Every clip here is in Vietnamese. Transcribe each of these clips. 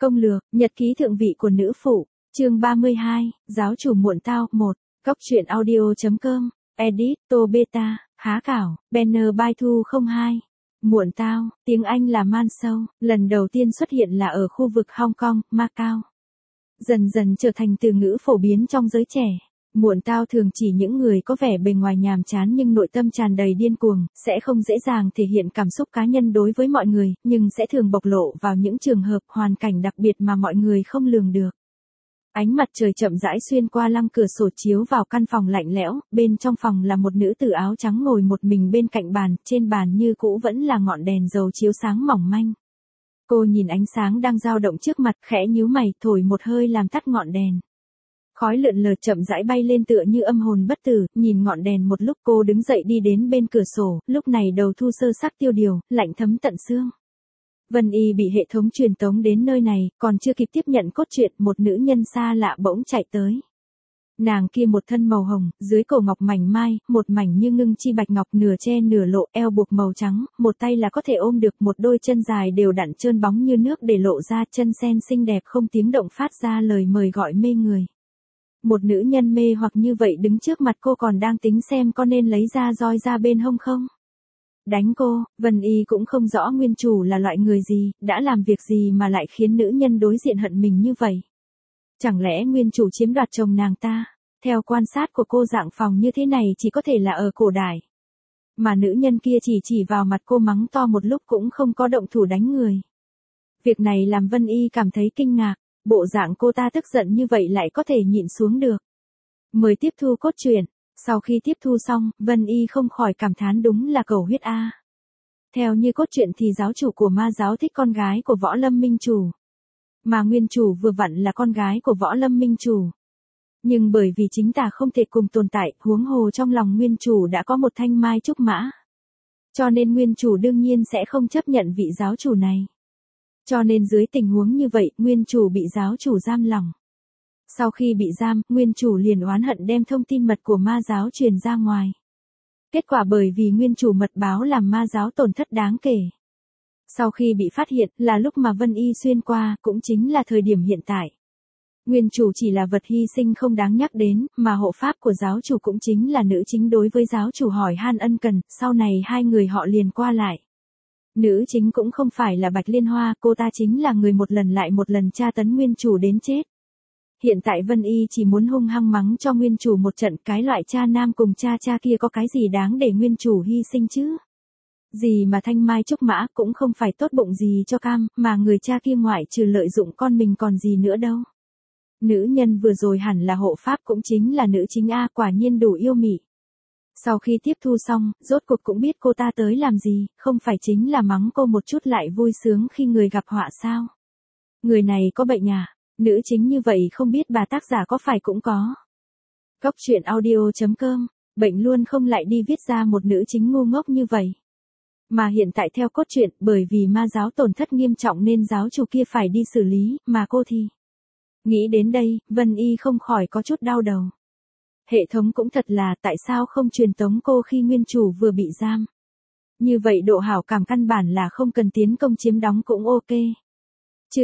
Công lược, nhật ký thượng vị của nữ phụ, chương 32, giáo chủ muộn tao, 1, Cóc truyện audio.com, edit, Tô Beta, há cảo, banner by Thu 02. Muộn tao, tiếng Anh là man sâu, lần đầu tiên xuất hiện là ở khu vực Hong Kong, Macau. Dần dần trở thành từ ngữ phổ biến trong giới trẻ. Muộn tao thường chỉ những người có vẻ bề ngoài nhàm chán nhưng nội tâm tràn đầy điên cuồng, sẽ không dễ dàng thể hiện cảm xúc cá nhân đối với mọi người, nhưng sẽ thường bộc lộ vào những trường hợp hoàn cảnh đặc biệt mà mọi người không lường được. Ánh mặt trời chậm rãi xuyên qua lăng cửa sổ chiếu vào căn phòng lạnh lẽo, bên trong phòng là một nữ tử áo trắng ngồi một mình bên cạnh bàn, trên bàn như cũ vẫn là ngọn đèn dầu chiếu sáng mỏng manh. Cô nhìn ánh sáng đang dao động trước mặt, khẽ nhíu mày, thổi một hơi làm tắt ngọn đèn. Khói lượn lờ chậm rãi bay lên tựa như âm hồn bất tử, nhìn ngọn đèn một lúc cô đứng dậy đi đến bên cửa sổ, lúc này đầu thu sơ sắc tiêu điều, lạnh thấm tận xương. Vân Y bị hệ thống truyền tống đến nơi này, còn chưa kịp tiếp nhận cốt truyện, một nữ nhân xa lạ bỗng chạy tới. Nàng kia một thân màu hồng, dưới cổ ngọc mảnh mai, một mảnh như ngưng chi bạch ngọc nửa che nửa lộ, eo buộc màu trắng, một tay là có thể ôm được, một đôi chân dài đều đặn trơn bóng như nước để lộ ra, chân sen xinh đẹp không tiếng động phát ra lời mời gọi mê người. Một nữ nhân mê hoặc như vậy đứng trước mặt cô còn đang tính xem có nên lấy ra roi ra bên hông không. Đánh cô, Vân Y cũng không rõ nguyên chủ là loại người gì, đã làm việc gì mà lại khiến nữ nhân đối diện hận mình như vậy. Chẳng lẽ nguyên chủ chiếm đoạt chồng nàng ta? Theo quan sát của cô dạng phòng như thế này chỉ có thể là ở cổ đại. Mà nữ nhân kia chỉ vào mặt cô mắng to một lúc cũng không có động thủ đánh người. Việc này làm Vân Y cảm thấy kinh ngạc, bộ dạng cô ta tức giận như vậy lại có thể nhịn xuống được. Mời tiếp thu cốt truyện. Sau khi tiếp thu xong, Vân Y không khỏi cảm thán đúng là cầu huyết a. Theo như cốt truyện thì giáo chủ của ma giáo thích con gái của Võ Lâm Minh Chủ. Mà nguyên chủ vừa vặn là con gái của Võ Lâm Minh Chủ. Nhưng bởi vì chính tà không thể cùng tồn tại, huống hồ trong lòng nguyên chủ đã có một thanh mai trúc mã. Cho nên nguyên chủ đương nhiên sẽ không chấp nhận vị giáo chủ này. Cho nên dưới tình huống như vậy, nguyên chủ bị giáo chủ giam lỏng. Sau khi bị giam, nguyên chủ liền oán hận đem thông tin mật của ma giáo truyền ra ngoài. Kết quả bởi vì nguyên chủ mật báo làm ma giáo tổn thất đáng kể. Sau khi bị phát hiện là lúc mà Vân Y xuyên qua, cũng chính là thời điểm hiện tại. Nguyên chủ chỉ là vật hy sinh không đáng nhắc đến, mà hộ pháp của giáo chủ cũng chính là nữ chính đối với giáo chủ hỏi han ân cần, sau này hai người họ liền qua lại. Nữ chính cũng không phải là Bạch Liên Hoa, cô ta chính là người một lần lại một lần tra tấn nguyên chủ đến chết. Hiện tại Vân Y chỉ muốn hung hăng mắng cho nguyên chủ một trận, cái loại cha nam cùng cha kia có cái gì đáng để nguyên chủ hy sinh chứ? Gì mà thanh mai trúc mã cũng không phải tốt bụng gì cho cam, mà người cha kia ngoại trừ lợi dụng con mình còn gì nữa đâu. Nữ nhân vừa rồi hẳn là hộ pháp cũng chính là nữ chính A, quả nhiên đủ yêu mị. Sau khi tiếp thu xong, rốt cuộc cũng biết cô ta tới làm gì, không phải chính là mắng cô một chút lại vui sướng khi người gặp họa sao? Người này có bệnh à? Nữ chính như vậy không biết bà tác giả có phải cũng có. Cóc truyện audio.com, bệnh luôn không lại đi viết ra một nữ chính ngu ngốc như vậy. Mà hiện tại theo cốt truyện, bởi vì ma giáo tổn thất nghiêm trọng nên giáo chủ kia phải đi xử lý, mà cô thì. Nghĩ đến đây, Vân Y không khỏi có chút đau đầu. Hệ thống cũng thật là, tại sao không truyền tống cô khi nguyên chủ vừa bị giam. Như vậy độ hảo cảm căn bản là không cần tiến công chiếm đóng cũng ok. Trừ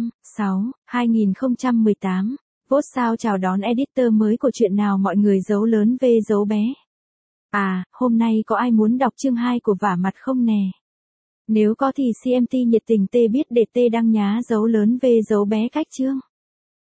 15/6/2018, vote sao chào đón editor mới của chuyện nào mọi người dấu lớn V dấu bé. À, hôm nay có ai muốn đọc chương 2 của Vả Mặt không nè? Nếu có thì CMT nhiệt tình tê biết để tê đăng nhá dấu lớn V dấu bé cách chương.